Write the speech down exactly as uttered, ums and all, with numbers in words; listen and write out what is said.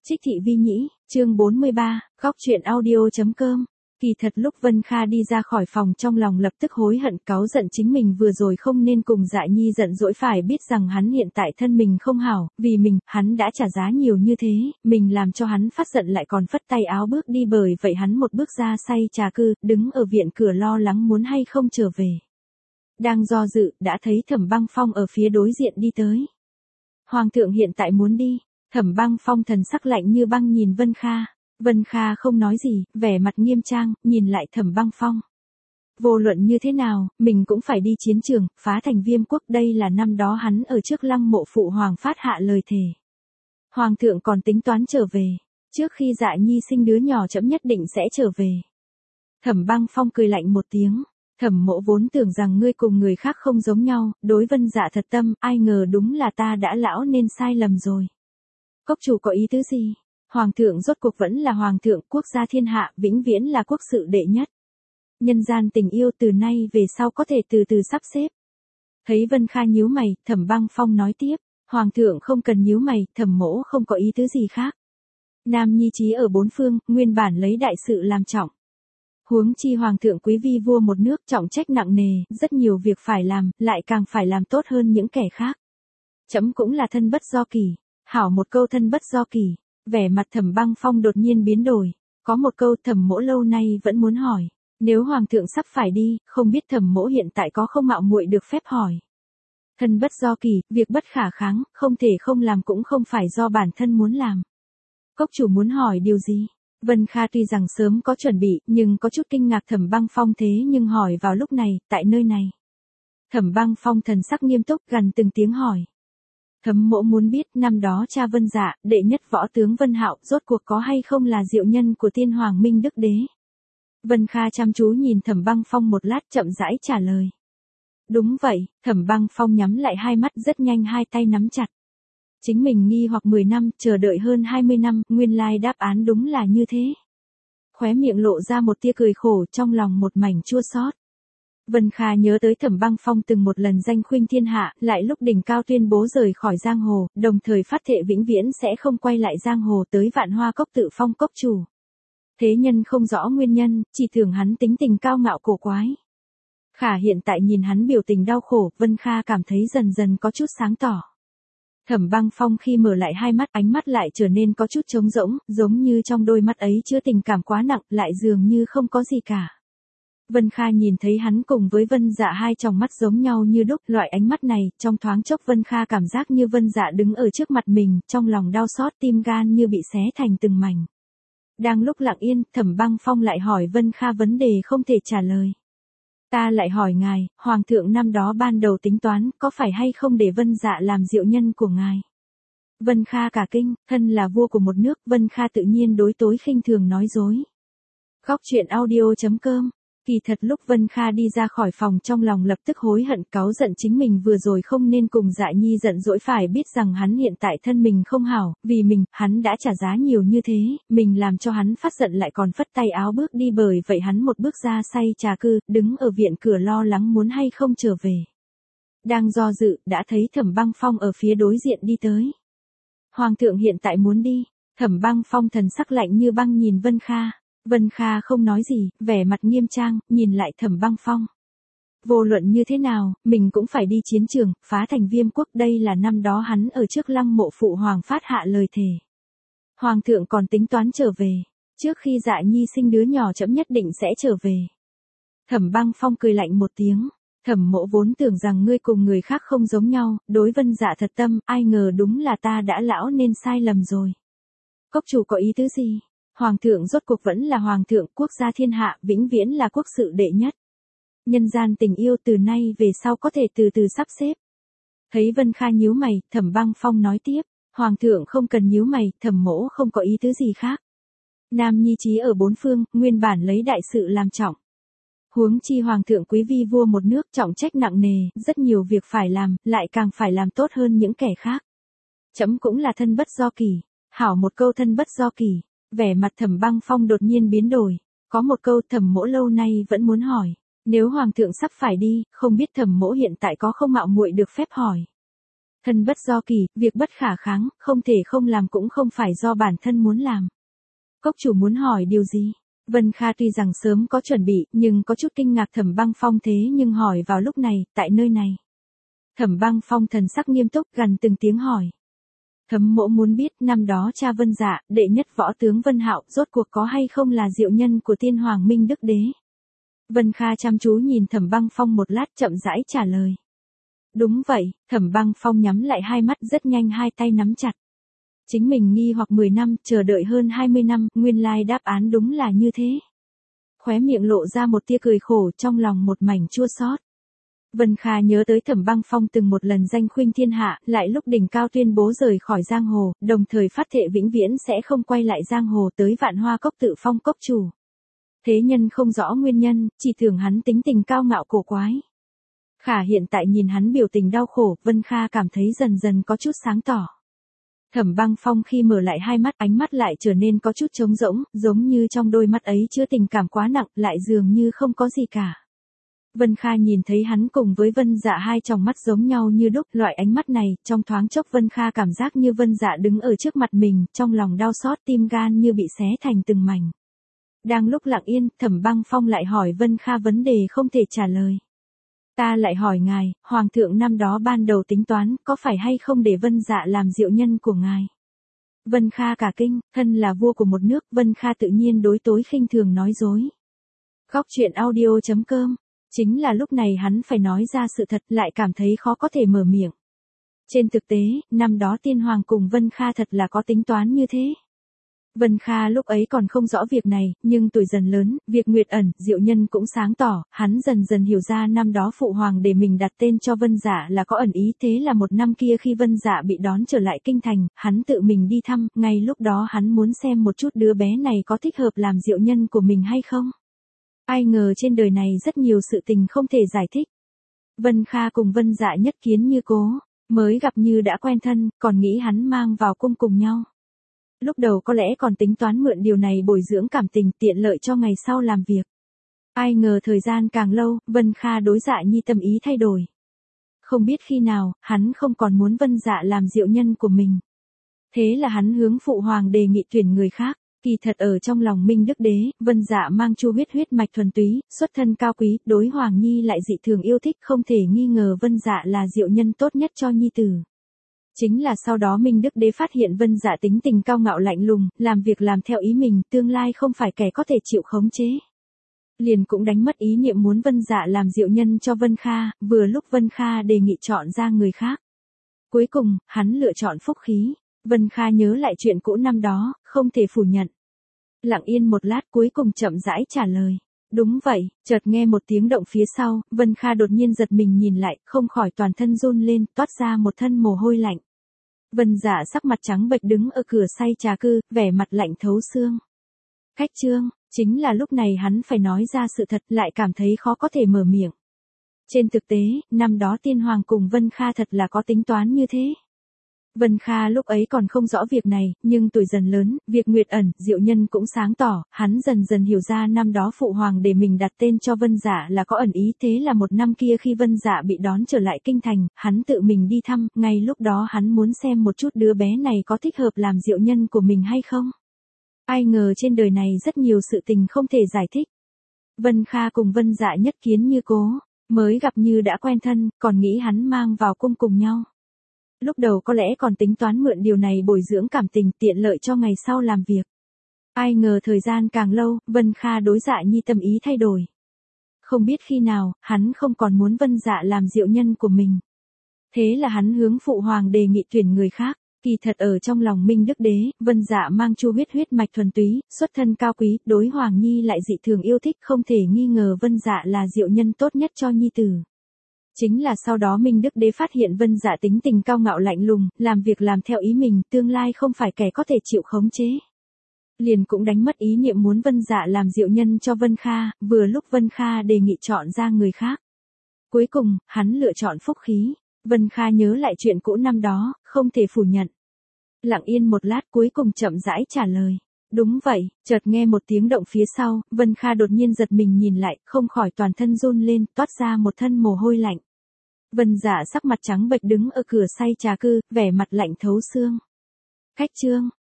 Trích thị vi nhĩ, chương bốn mươi ba, góc truyện audio.com. Kỳ thật lúc Vân Kha đi ra khỏi phòng trong lòng lập tức hối hận cáu giận chính mình vừa rồi không nên cùng Dạ Nhi giận dỗi, phải biết rằng hắn hiện tại thân mình không hảo, vì mình, hắn đã trả giá nhiều như thế, mình làm cho hắn phát giận lại còn phất tay áo bước đi, bởi vậy hắn một bước ra say trà cư, đứng ở viện cửa lo lắng muốn hay không trở về. Đang do dự, đã thấy Thẩm Băng Phong ở phía đối diện đi tới. Hoàng thượng hiện tại muốn đi. Thẩm Băng Phong thần sắc lạnh như băng nhìn Vân Kha. Vân Kha không nói gì, vẻ mặt nghiêm trang, nhìn lại Thẩm Băng Phong. Vô luận như thế nào, mình cũng phải đi chiến trường, phá thành Viêm quốc, đây là năm đó hắn ở trước lăng mộ phụ hoàng phát hạ lời thề. Hoàng thượng còn tính toán trở về, trước khi Dạ Nhi sinh đứa nhỏ chậm nhất định sẽ trở về. Thẩm Băng Phong cười lạnh một tiếng. Thẩm mộ vốn tưởng rằng ngươi cùng người khác không giống nhau, đối Vân Dạ thật tâm, ai ngờ đúng là ta đã lão nên sai lầm rồi. Cốc chủ có ý tứ gì? Hoàng thượng rốt cuộc vẫn là hoàng thượng, quốc gia thiên hạ, vĩnh viễn là quốc sự đệ nhất. Nhân gian tình yêu từ nay về sau có thể từ từ sắp xếp. Thấy Vân Kha nhíu mày, Thẩm Băng Phong nói tiếp, hoàng thượng không cần nhíu mày, thẩm mỗ không có ý tứ gì khác. Nam nhi trí ở bốn phương, nguyên bản lấy đại sự làm trọng. Huống chi hoàng thượng quý vi vua một nước, trọng trách nặng nề, rất nhiều việc phải làm, lại càng phải làm tốt hơn những kẻ khác. Chấm cũng là thân bất do kỳ. Hảo một câu thân bất do kỳ, vẻ mặt Thẩm Băng Phong đột nhiên biến đổi, có một câu thẩm mỗ lâu nay vẫn muốn hỏi, nếu hoàng thượng sắp phải đi, không biết thẩm mỗ hiện tại có không mạo muội được phép hỏi. Thân bất do kỳ, việc bất khả kháng, không thể không làm cũng không phải do bản thân muốn làm. Cốc chủ muốn hỏi điều gì? Vân Kha tuy rằng sớm có chuẩn bị, nhưng có chút kinh ngạc Thẩm Băng Phong thế nhưng hỏi vào lúc này, tại nơi này. Thẩm Băng Phong thần sắc nghiêm túc, gần từng tiếng hỏi. Thẩm mỗ muốn biết năm đó cha Vân Dạ, đệ nhất võ tướng Vân Hạo, rốt cuộc có hay không là diệu nhân của tiên hoàng Minh Đức Đế. Vân Kha chăm chú nhìn Thẩm Băng Phong một lát, chậm rãi trả lời. Đúng vậy, Thẩm Băng Phong nhắm lại hai mắt, rất nhanh hai tay nắm chặt. Chính mình nghi hoặc mười năm, chờ đợi hơn hai mươi năm, nguyên lai đáp án đúng là như thế. Khóe miệng lộ ra một tia cười khổ, trong lòng một mảnh chua xót. Vân Kha nhớ tới Thẩm Băng Phong từng một lần danh khuynh thiên hạ, lại lúc đỉnh cao tuyên bố rời khỏi giang hồ, đồng thời phát thệ vĩnh viễn sẽ không quay lại giang hồ, tới Vạn Hoa Cốc tự phong cốc chủ. Thế nhân không rõ nguyên nhân, chỉ tưởng hắn tính tình cao ngạo cổ quái. Khả hiện tại nhìn hắn biểu tình đau khổ, Vân Kha cảm thấy dần dần có chút sáng tỏ. Thẩm Băng Phong khi mở lại hai mắt, ánh mắt lại trở nên có chút trống rỗng, giống như trong đôi mắt ấy chứa tình cảm quá nặng, lại dường như không có gì cả. Vân Kha nhìn thấy hắn cùng với Vân Dạ hai tròng mắt giống nhau như đúc, loại ánh mắt này, trong thoáng chốc Vân Kha cảm giác như Vân Dạ đứng ở trước mặt mình, trong lòng đau xót, tim gan như bị xé thành từng mảnh. Đang lúc lặng yên, Thẩm Băng Phong lại hỏi Vân Kha vấn đề không thể trả lời. Ta lại hỏi ngài, hoàng thượng năm đó ban đầu tính toán, có phải hay không để Vân Dạ làm diệu nhân của ngài? Vân Kha cả kinh, thân là vua của một nước, Vân Kha tự nhiên đối tối khinh thường nói dối. Góc truyện audio.com. Kỳ thật lúc Vân Kha đi ra khỏi phòng trong lòng lập tức hối hận cáu giận chính mình vừa rồi không nên cùng Dạ Nhi giận dỗi, phải biết rằng hắn hiện tại thân mình không hảo, vì mình, hắn đã trả giá nhiều như thế, mình làm cho hắn phát giận lại còn phất tay áo bước đi, bởi vậy hắn một bước ra say trà cư, đứng ở viện cửa lo lắng muốn hay không trở về. Đang do dự, đã thấy Thẩm Băng Phong ở phía đối diện đi tới. Hoàng thượng hiện tại muốn đi. Thẩm Băng Phong thần sắc lạnh như băng nhìn Vân Kha. Vân Kha không nói gì, vẻ mặt nghiêm trang, nhìn lại Thẩm Băng Phong. Vô luận như thế nào, mình cũng phải đi chiến trường, phá thành Viêm quốc, đây là năm đó hắn ở trước lăng mộ phụ hoàng phát hạ lời thề. Hoàng thượng còn tính toán trở về, trước khi Dạ Nhi sinh đứa nhỏ chậm nhất định sẽ trở về. Thẩm Băng Phong cười lạnh một tiếng, thẩm mộ vốn tưởng rằng ngươi cùng người khác không giống nhau, đối Vân Dạ thật tâm, ai ngờ đúng là ta đã lão nên sai lầm rồi. Cốc chủ có ý tứ gì? Hoàng thượng rốt cuộc vẫn là hoàng thượng, quốc gia thiên hạ, vĩnh viễn là quốc sự đệ nhất. Nhân gian tình yêu từ nay về sau có thể từ từ sắp xếp. Thấy Vân Kha nhíu mày, Thẩm Băng Phong nói tiếp, hoàng thượng không cần nhíu mày, thẩm mỗ không có ý tứ gì khác. Nam nhi trí ở bốn phương, nguyên bản lấy đại sự làm trọng. Huống chi hoàng thượng quý vi vua một nước, trọng trách nặng nề, rất nhiều việc phải làm, lại càng phải làm tốt hơn những kẻ khác. Chấm cũng là thân bất do kỳ. Hảo một câu thân bất do kỳ. Vẻ mặt Thẩm Băng Phong đột nhiên biến đổi, có một câu thẩm mỗ lâu nay vẫn muốn hỏi, nếu hoàng thượng sắp phải đi, không biết thẩm mỗ hiện tại có không mạo muội được phép hỏi. Thân bất do kỳ, việc bất khả kháng, không thể không làm cũng không phải do bản thân muốn làm. Cốc chủ muốn hỏi điều gì? Vân Kha tuy rằng sớm có chuẩn bị, nhưng có chút kinh ngạc Thẩm Băng Phong thế nhưng hỏi vào lúc này, tại nơi này. Thẩm Băng Phong thần sắc nghiêm túc gần từng tiếng hỏi. Thấm mỗ muốn biết năm đó cha Vân Dạ, đệ nhất võ tướng Vân Hạo, rốt cuộc có hay không là diệu nhân của Tiên Hoàng Minh Đức Đế. Vân Kha chăm chú nhìn Thẩm Băng Phong một lát chậm rãi trả lời. Đúng vậy, Thẩm Băng Phong nhắm lại hai mắt rất nhanh hai tay nắm chặt. Chính mình nghi hoặc mười năm, chờ đợi hơn hai mươi năm, nguyên lai đáp án đúng là như thế. Khóe miệng lộ ra một tia cười khổ trong lòng một mảnh chua xót. Vân Kha nhớ tới Thẩm Băng Phong từng một lần danh khuynh thiên hạ, lại lúc đỉnh cao tuyên bố rời khỏi giang hồ, đồng thời phát thệ vĩnh viễn sẽ không quay lại giang hồ tới Vạn Hoa Cốc tự phong cốc chủ. Thế nhân không rõ nguyên nhân, chỉ tưởng hắn tính tình cao ngạo cổ quái. Khả hiện tại nhìn hắn biểu tình đau khổ, Vân Kha cảm thấy dần dần có chút sáng tỏ. Thẩm Băng Phong khi mở lại hai mắt, ánh mắt lại trở nên có chút trống rỗng, giống như trong đôi mắt ấy chứa tình cảm quá nặng, lại dường như không có gì cả. Vân Kha nhìn thấy hắn cùng với Vân Dạ hai tròng mắt giống nhau như đúc, loại ánh mắt này, trong thoáng chốc Vân Kha cảm giác như Vân Dạ đứng ở trước mặt mình, trong lòng đau xót tim gan như bị xé thành từng mảnh. Đang lúc lặng yên, Thẩm Băng Phong lại hỏi Vân Kha vấn đề không thể trả lời. Ta lại hỏi ngài, Hoàng thượng năm đó ban đầu tính toán, có phải hay không để Vân Dạ làm diệu nhân của ngài? Vân Kha cả kinh, thân là vua của một nước, Vân Kha tự nhiên đối tối khinh thường nói dối. Góc truyện audio chấm com. Chính là lúc này hắn phải nói ra sự thật, lại cảm thấy khó có thể mở miệng. Trên thực tế, năm đó Tiên Hoàng cùng Vân Kha thật là có tính toán như thế. Vân Kha lúc ấy còn không rõ việc này, nhưng tuổi dần lớn, việc nguyệt ẩn, diệu nhân cũng sáng tỏ, hắn dần dần hiểu ra năm đó Phụ Hoàng để mình đặt tên cho Vân Dạ là có ẩn ý, thế là một năm kia khi Vân Dạ bị đón trở lại kinh thành, hắn tự mình đi thăm, ngay lúc đó hắn muốn xem một chút đứa bé này có thích hợp làm diệu nhân của mình hay không. Ai ngờ trên đời này rất nhiều sự tình không thể giải thích. Vân Kha cùng Vân Dạ nhất kiến như cố, mới gặp như đã quen thân, còn nghĩ hắn mang vào cung cùng nhau. Lúc đầu có lẽ còn tính toán mượn điều này bồi dưỡng cảm tình tiện lợi cho ngày sau làm việc. Ai ngờ thời gian càng lâu, Vân Kha đối Dạ Nhi tâm ý thay đổi. Không biết khi nào, hắn không còn muốn Vân Dạ làm diệu nhân của mình. Thế là hắn hướng Phụ Hoàng đề nghị tuyển người khác. Kỳ thật ở trong lòng Minh Đức Đế, Vân Dạ mang chu huyết huyết mạch thuần túy, xuất thân cao quý, đối Hoàng Nhi lại dị thường yêu thích, không thể nghi ngờ Vân Dạ là diệu nhân tốt nhất cho Nhi tử. Chính là sau đó Minh Đức Đế phát hiện Vân Dạ tính tình cao ngạo lạnh lùng, làm việc làm theo ý mình, tương lai không phải kẻ có thể chịu khống chế. Liền cũng đánh mất ý niệm muốn Vân Dạ làm diệu nhân cho Vân Kha, vừa lúc Vân Kha đề nghị chọn ra người khác. Cuối cùng, hắn lựa chọn Phúc Khí. Vân Kha nhớ lại chuyện cũ năm đó, không thể phủ nhận. Lặng yên một lát cuối cùng chậm rãi trả lời. Đúng vậy, chợt nghe một tiếng động phía sau, Vân Kha đột nhiên giật mình nhìn lại, không khỏi toàn thân run lên, toát ra một thân mồ hôi lạnh. Vân Dạ sắc mặt trắng bệch đứng ở cửa say trà cư, vẻ mặt lạnh thấu xương. Khách trương, chính là lúc này hắn phải nói ra sự thật, lại cảm thấy khó có thể mở miệng. Trên thực tế, năm đó Tiên Hoàng cùng Vân Kha thật là có tính toán như thế. Vân Kha lúc ấy còn không rõ việc này, nhưng tuổi dần lớn, việc nguyệt ẩn, diệu nhân cũng sáng tỏ, hắn dần dần hiểu ra năm đó Phụ Hoàng để mình đặt tên cho Vân Dạ là có ẩn ý, thế là một năm kia khi Vân Dạ bị đón trở lại kinh thành, hắn tự mình đi thăm, ngay lúc đó hắn muốn xem một chút đứa bé này có thích hợp làm diệu nhân của mình hay không. Ai ngờ trên đời này rất nhiều sự tình không thể giải thích. Vân Kha cùng Vân Dạ nhất kiến như cố, mới gặp như đã quen thân, còn nghĩ hắn mang vào cung cùng nhau. Lúc đầu có lẽ còn tính toán mượn điều này bồi dưỡng cảm tình tiện lợi cho ngày sau làm việc. Ai ngờ thời gian càng lâu, Vân Kha đối Dạ Nhi tâm ý thay đổi. Không biết khi nào, hắn không còn muốn Vân Dạ làm diệu nhân của mình. Thế là hắn hướng Phụ Hoàng đề nghị tuyển người khác. Kỳ thật ở trong lòng Minh Đức Đế, Vân Dạ mang chu huyết huyết mạch thuần túy, xuất thân cao quý, đối Hoàng Nhi lại dị thường yêu thích, không thể nghi ngờ Vân Dạ là diệu nhân tốt nhất cho Nhi tử. Chính là sau đó Minh Đức Đế phát hiện Vân Dạ tính tình cao ngạo lạnh lùng, làm việc làm theo ý mình, tương lai không phải kẻ có thể chịu khống chế. Liền cũng đánh mất ý niệm muốn Vân Dạ làm diệu nhân cho Vân Kha, vừa lúc Vân Kha đề nghị chọn ra người khác. Cuối cùng, hắn lựa chọn Phúc Khí. Vân Kha nhớ lại chuyện cũ năm đó, không thể phủ nhận. Lặng yên một lát cuối cùng chậm rãi trả lời. Đúng vậy, chợt nghe một tiếng động phía sau, Vân Kha đột nhiên giật mình nhìn lại, không khỏi toàn thân run lên, toát ra một thân mồ hôi lạnh. Vân Dạ sắc mặt trắng bệch đứng ở cửa say trà cư, vẻ mặt lạnh thấu xương. Khách Trương,